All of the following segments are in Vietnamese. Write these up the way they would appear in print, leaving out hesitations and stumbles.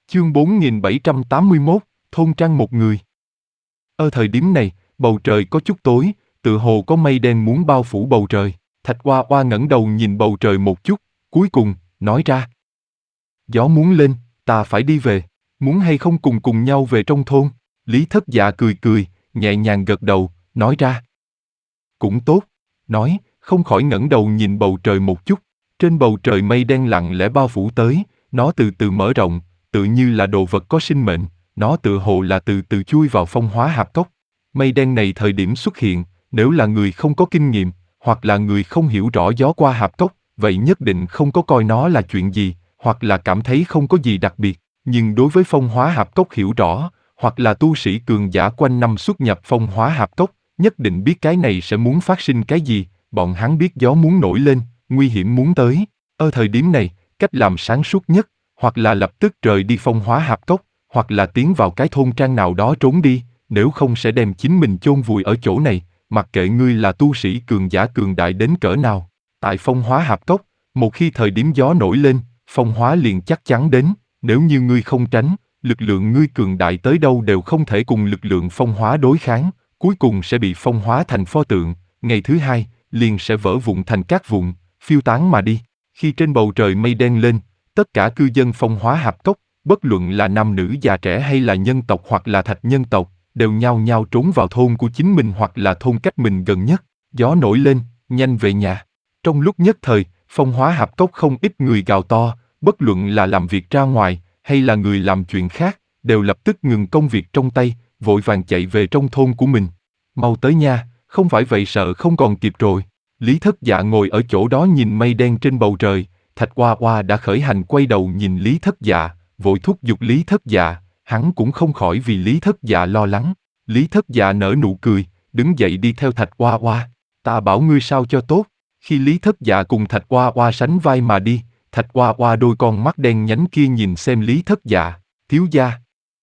Chương 4781, thôn trang một người. Ở thời điểm này, bầu trời có chút tối, tựa hồ có mây đen muốn bao phủ bầu trời. Thạch Hoa Hoa ngẩng đầu nhìn bầu trời một chút, cuối cùng, nói ra. Gió muốn lên, ta phải đi về, muốn hay không cùng nhau về trong thôn? Lý Thất Dạ cười cười, nhẹ nhàng gật đầu, nói ra. Cũng tốt, nói, không khỏi ngẩng đầu nhìn bầu trời một chút. Trên bầu trời mây đen lặng lẽ bao phủ tới, nó từ từ mở rộng, tự như là đồ vật có sinh mệnh, nó tựa hồ là từ từ chui vào phong hóa hạp cốc. Mây đen này thời điểm xuất hiện, nếu là người không có kinh nghiệm, hoặc là người không hiểu rõ gió qua hạp cốc, vậy nhất định không có coi nó là chuyện gì, hoặc là cảm thấy không có gì đặc biệt. Nhưng đối với phong hóa hạp cốc hiểu rõ, hoặc là tu sĩ cường giả quanh năm xuất nhập phong hóa hạp cốc, nhất định biết cái này sẽ muốn phát sinh cái gì, bọn hắn biết gió muốn nổi lên, nguy hiểm muốn tới. Ở thời điểm này, cách làm sáng suốt nhất, hoặc là lập tức rời đi phong hóa hạp cốc, hoặc là tiến vào cái thôn trang nào đó trốn đi, nếu không sẽ đem chính mình chôn vùi ở chỗ này, mặc kệ ngươi là tu sĩ cường giả cường đại đến cỡ nào. Tại phong hóa hạp cốc, một khi thời điểm gió nổi lên, phong hóa liền chắc chắn đến, nếu như ngươi không tránh, lực lượng ngươi cường đại tới đâu đều không thể cùng lực lượng phong hóa đối kháng, cuối cùng sẽ bị phong hóa thành pho tượng, ngày thứ hai, liền sẽ vỡ vụn thành cát vụn, phiêu tán mà đi. Khi trên bầu trời mây đen lên, tất cả cư dân phong hóa hạp cốc, bất luận là nam nữ già trẻ hay là nhân tộc hoặc là thạch nhân tộc, đều nhao nhao trốn vào thôn của chính mình hoặc là thôn cách mình gần nhất. Gió nổi lên, nhanh về nhà. Trong lúc nhất thời, phong hóa hạp cốc không ít người gào to, bất luận là làm việc ra ngoài, hay là người làm chuyện khác, đều lập tức ngừng công việc trong tay, vội vàng chạy về trong thôn của mình. Mau tới nha, không phải vậy sợ không còn kịp rồi. Lý Thất Dạ ngồi ở chỗ đó nhìn mây đen trên bầu trời, Thạch Hoa Hoa đã khởi hành quay đầu nhìn Lý Thất Dạ, vội thúc giục Lý Thất Dạ, hắn cũng không khỏi vì Lý Thất Dạ lo lắng. Lý Thất Dạ nở nụ cười, đứng dậy đi theo Thạch Hoa Hoa. Ta bảo ngươi sao cho tốt. Khi Lý Thất Dạ cùng Thạch Hoa Hoa sánh vai mà đi, Thạch Hoa Hoa đôi con mắt đen nhánh kia nhìn xem Lý Thất Dạ, thiếu gia.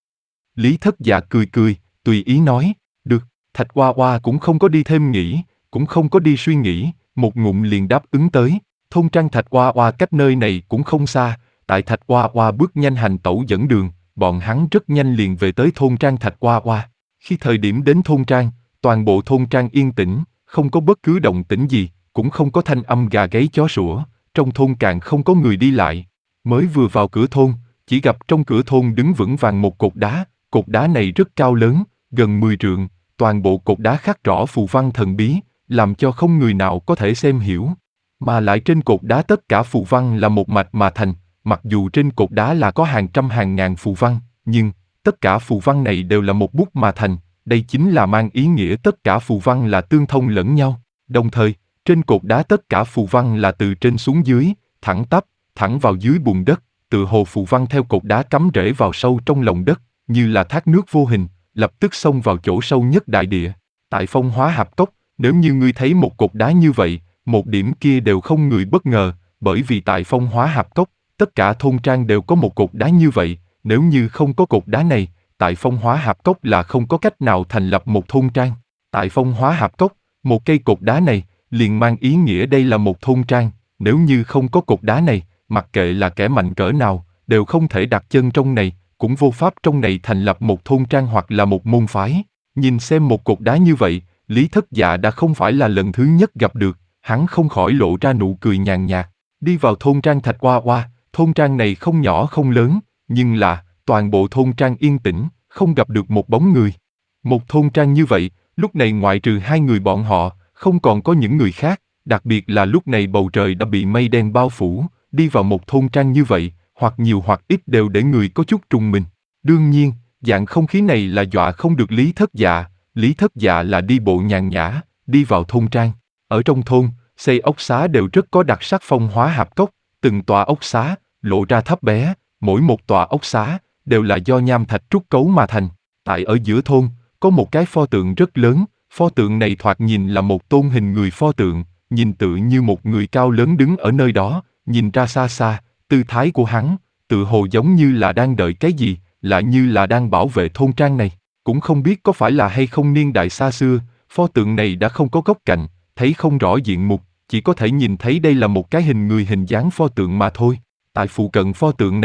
Lý Thất Dạ cười cười, tùy ý nói, được. Thạch Hoa Hoa cũng không có đi thêm nghĩ, cũng không có đi suy nghĩ, một ngụm liền đáp ứng tới. Thôn trang Thạch Hoa Hoa cách nơi này cũng không xa, tại Thạch Hoa Hoa bước nhanh hành tẩu dẫn đường, bọn hắn rất nhanh liền về tới thôn trang Thạch Hoa Hoa. Khi thời điểm đến thôn trang, toàn bộ thôn trang yên tĩnh, không có bất cứ động tĩnh gì, cũng không có thanh âm gà gáy chó sủa, trong thôn càng không có người đi lại. Mới vừa vào cửa thôn, chỉ gặp trong cửa thôn đứng vững vàng một cột đá này rất cao lớn, gần 10 trượng, toàn bộ cột đá khắc rõ phù văn thần bí, làm cho không người nào có thể xem hiểu. Mà lại trên cột đá tất cả phù văn là một mạch mà thành, mặc dù trên cột đá là có hàng trăm hàng ngàn phù văn, nhưng tất cả phù văn này đều là một bút mà thành, đây chính là mang ý nghĩa tất cả phù văn là tương thông lẫn nhau. Đồng thời, trên cột đá tất cả phù văn là từ trên xuống dưới, thẳng tắp, thẳng vào dưới bùn đất, tựa hồ phù văn theo cột đá cắm rễ vào sâu trong lòng đất, như là thác nước vô hình, lập tức xông vào chỗ sâu nhất đại địa. Tại phong hóa hạp cốc, nếu như ngươi thấy một cột đá như vậy, một điểm kia đều không người bất ngờ, bởi vì tại phong hóa hạp cốc, tất cả thôn trang đều có một cột đá như vậy, nếu như không có cột đá này, tại phong hóa hạp cốc là không có cách nào thành lập một thôn trang. Tại phong hóa hạp cốc, một cây cột đá này, liền mang ý nghĩa đây là một thôn trang, nếu như không có cột đá này, mặc kệ là kẻ mạnh cỡ nào, đều không thể đặt chân trong này, cũng vô pháp trong này thành lập một thôn trang hoặc là một môn phái. Nhìn xem một cột đá như vậy, Lý Thất Dạ đã không phải là lần thứ nhất gặp được, hắn không khỏi lộ ra nụ cười nhàn nhạt. Đi vào thôn trang Thạch Hoa Hoa, thôn trang này không nhỏ không lớn, nhưng là, toàn bộ thôn trang yên tĩnh, không gặp được một bóng người. Một thôn trang như vậy, lúc này ngoại trừ hai người bọn họ, không còn có những người khác, đặc biệt là lúc này bầu trời đã bị mây đen bao phủ, đi vào một thôn trang như vậy, hoặc nhiều hoặc ít đều để người có chút trùng mình. Đương nhiên, dạng không khí này là dọa không được Lý Thất Dạ, Lý Thất Dạ là đi bộ nhàn nhã, đi vào thôn trang. Ở trong thôn, xây ốc xá đều rất có đặc sắc phong hóa hạp cốc, từng tòa ốc xá, lộ ra thấp bé, mỗi một tòa ốc xá, đều là do nham thạch trúc cấu mà thành. Tại ở giữa thôn, có một cái pho tượng rất lớn, pho tượng này thoạt nhìn là một tôn hình người pho tượng, nhìn tự như một người cao lớn đứng ở nơi đó, nhìn ra xa xa, tư thái của hắn, tự hồ giống như là đang đợi cái gì, lại như là đang bảo vệ thôn trang này. Cũng không biết có phải là hay không niên đại xa xưa, pho tượng này đã không có góc cạnh, thấy không rõ diện mục, chỉ có thể nhìn thấy đây là một cái hình người hình dáng pho tượng mà thôi. Tại phụ cận pho tượng này,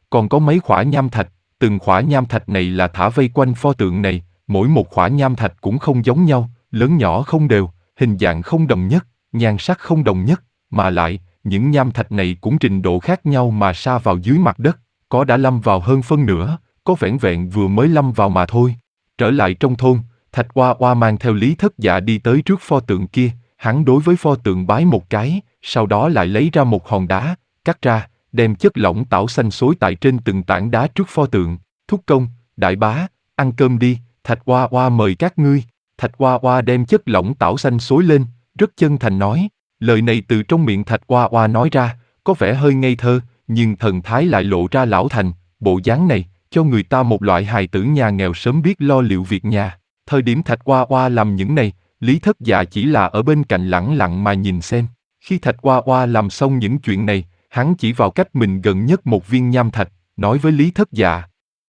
còn có mấy khỏa nham thạch, từng khỏa nham thạch này là thả vây quanh pho tượng này, mỗi một khỏa nham thạch cũng không giống nhau, lớn nhỏ không đều, hình dạng không đồng nhất, nhan sắc không đồng nhất, mà lại, những nham thạch này cũng trình độ khác nhau mà sa vào dưới mặt đất, có đã lâm vào hơn phân nửa, có vẻn vẹn vừa mới lâm vào mà thôi. Trở lại trong thôn, Thạch Oa Oa mang theo Lý Thất Dạ đi tới trước pho tượng kia, hắn đối với pho tượng bái một cái, sau đó lại lấy ra một hòn đá, cắt ra, đem chất lỏng tảo xanh xối tại trên từng tảng đá trước pho tượng. Thúc công, đại bá, ăn cơm đi, Thạch Oa Oa mời các ngươi. Thạch Oa Oa đem chất lỏng tảo xanh xối lên, rất chân thành nói. Lời này từ trong miệng Thạch Oa Oa nói ra, có vẻ hơi ngây thơ, nhưng thần thái lại lộ ra lão thành, bộ dáng này, cho người ta một loại hài tử nhà nghèo sớm biết lo liệu việc nhà. Thời điểm Thạch Oa Oa làm những này, Lý Thất Dạ chỉ là ở bên cạnh lẳng lặng mà nhìn xem. Khi Thạch Oa Oa làm xong những chuyện này, hắn chỉ vào cách mình gần nhất một viên nham thạch, nói với Lý Thất Dạ.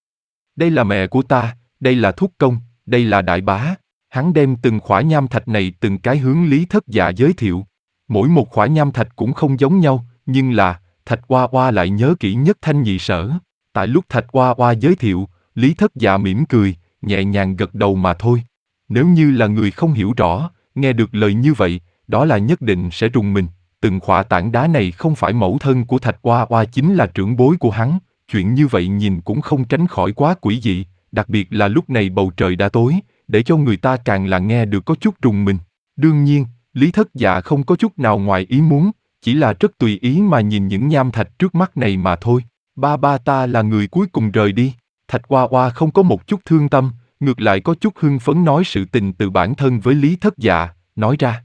Đây là mẹ của ta, đây là thúc công, đây là đại bá. Hắn đem từng khỏa nham thạch này từng cái hướng Lý Thất Dạ giới thiệu. Mỗi một khỏa nham thạch cũng không giống nhau, nhưng là, Thạch Oa Oa lại nhớ kỹ nhất thanh nhị sở. Tại lúc Thạch Oa Oa giới thiệu, Lý Thất Dạ mỉm cười, nhẹ nhàng gật đầu mà thôi. Nếu như là người không hiểu rõ, nghe được lời như vậy, đó là nhất định sẽ rùng mình. Từng khỏa tảng đá này không phải mẫu thân của Thạch Oa Oa chính là trưởng bối của hắn. Chuyện như vậy nhìn cũng không tránh khỏi quá quỷ dị, đặc biệt là lúc này bầu trời đã tối, để cho người ta càng là nghe được có chút rùng mình. Đương nhiên, Lý Thất Dạ không có chút nào ngoài ý muốn, chỉ là rất tùy ý mà nhìn những nham thạch trước mắt này mà thôi. Ba ba ta là người cuối cùng rời đi. Thạch Oa Oa không có một chút thương tâm, ngược lại có chút hưng phấn nói sự tình từ bản thân với Lý Thất Dạ, nói ra.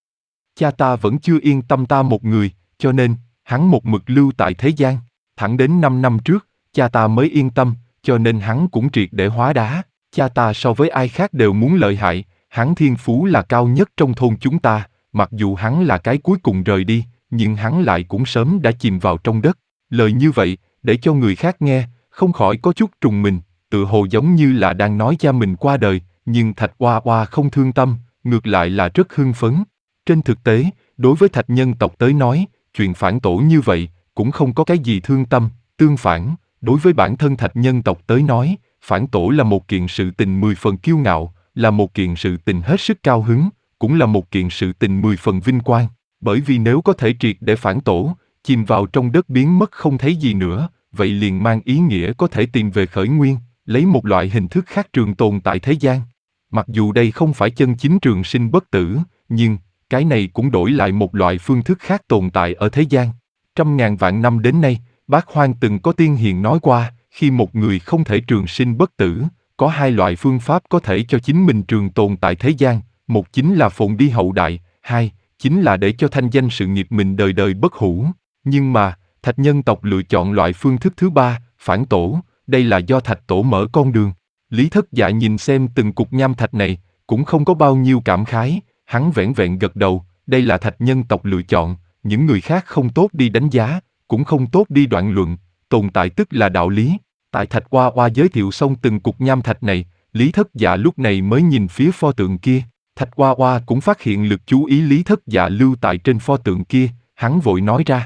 Cha ta vẫn chưa yên tâm ta một người, cho nên, hắn một mực lưu tại thế gian. Thẳng đến 5 năm trước, cha ta mới yên tâm, cho nên hắn cũng triệt để hóa đá. Cha ta so với ai khác đều muốn lợi hại, hắn thiên phú là cao nhất trong thôn chúng ta, mặc dù hắn là cái cuối cùng rời đi, nhưng hắn lại cũng sớm đã chìm vào trong đất. Lời như vậy, để cho người khác nghe, không khỏi có chút trùng mình, tự hồ giống như là đang nói cha mình qua đời, nhưng Thạch Oa Oa không thương tâm, ngược lại là rất hưng phấn. Trên thực tế, đối với Thạch nhân tộc tới nói, chuyện phản tổ như vậy, cũng không có cái gì thương tâm, tương phản, đối với bản thân Thạch nhân tộc tới nói, phản tổ là một kiện sự tình 10 phần kiêu ngạo, là một kiện sự tình hết sức cao hứng, cũng là một kiện sự tình 10 phần vinh quang, bởi vì nếu có thể triệt để phản tổ, chìm vào trong đất biến mất không thấy gì nữa, vậy liền mang ý nghĩa có thể tìm về khởi nguyên, lấy một loại hình thức khác trường tồn tại thế gian. Mặc dù đây không phải chân chính trường sinh bất tử, nhưng cái này cũng đổi lại một loại phương thức khác tồn tại ở thế gian. Trăm ngàn vạn năm đến nay, Bác Hoang từng có tiên hiền nói qua, khi một người không thể trường sinh bất tử, có hai loại phương pháp có thể cho chính mình trường tồn tại thế gian, một chính là phồn đi hậu đại, hai chính là để cho thanh danh sự nghiệp mình đời đời bất hủ. Nhưng mà, Thạch nhân tộc lựa chọn loại phương thức thứ ba, phản tổ, đây là do Thạch tổ mở con đường. Lý Thất Dạ nhìn xem từng cục nham thạch này, cũng không có bao nhiêu cảm khái, hắn vẻn vẹn gật đầu, đây là Thạch nhân tộc lựa chọn, những người khác không tốt đi đánh giá, cũng không tốt đi đoạn luận, tồn tại tức là đạo lý. Tại Thạch Oa Oa giới thiệu xong từng cục nham thạch này, Lý Thất Dạ lúc này mới nhìn phía pho tượng kia, Thạch Oa Oa cũng phát hiện lực chú ý Lý Thất Dạ lưu tại trên pho tượng kia, hắn vội nói ra.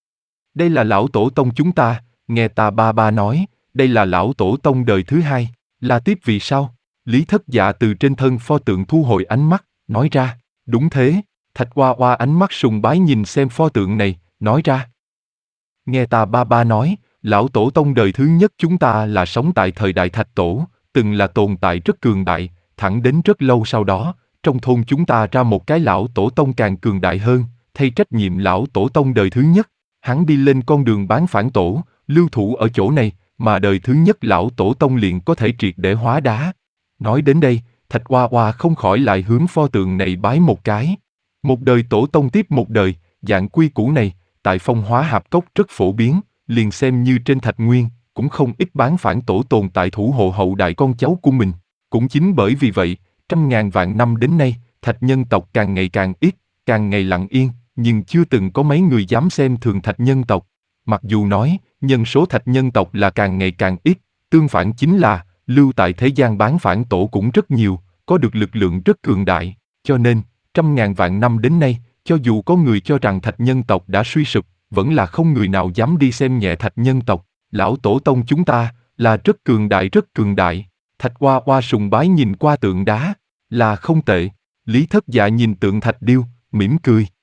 Đây là lão tổ tông chúng ta, nghe ta ba ba nói, đây là lão tổ tông đời thứ hai, là tiếp vì sao? Lý Thất Dạ từ trên thân pho tượng thu hồi ánh mắt, nói ra, đúng thế, Thạch Oa Oa ánh mắt sùng bái nhìn xem pho tượng này, nói ra. Nghe ta ba ba nói, lão tổ tông đời thứ nhất chúng ta là sống tại thời đại Thạch tổ, từng là tồn tại rất cường đại, thẳng đến rất lâu sau đó, trong thôn chúng ta ra một cái lão tổ tông càng cường đại hơn, thay trách nhiệm lão tổ tông đời thứ nhất. Hắn đi lên con đường bán phản tổ, lưu thủ ở chỗ này, mà đời thứ nhất lão tổ tông liền có thể triệt để hóa đá. Nói đến đây, Thạch Oa Oa không khỏi lại hướng pho tượng này bái một cái. Một đời tổ tông tiếp một đời, dạng quy củ này, tại Phong Hóa Hạp Cốc rất phổ biến, liền xem như trên Thạch Nguyên, cũng không ít bán phản tổ tồn tại thủ hộ hậu đại con cháu của mình. Cũng chính bởi vì vậy, trăm ngàn vạn năm đến nay, Thạch nhân tộc càng ngày càng ít, càng ngày lặng yên, nhưng chưa từng có mấy người dám xem thường Thạch nhân tộc. Mặc dù nói, nhân số Thạch nhân tộc là càng ngày càng ít, tương phản chính là, lưu tại thế gian bán phản tổ cũng rất nhiều, có được lực lượng rất cường đại, cho nên, trăm ngàn vạn năm đến nay, cho dù có người cho rằng Thạch nhân tộc đã suy sụp, vẫn là không người nào dám đi xem nhẹ Thạch nhân tộc. Lão tổ tông chúng ta, là rất cường đại rất cường đại. Thạch Oa Oa sùng bái nhìn qua tượng đá, là không tệ. Lý Thất Dạ nhìn tượng thạch điêu, mỉm cười.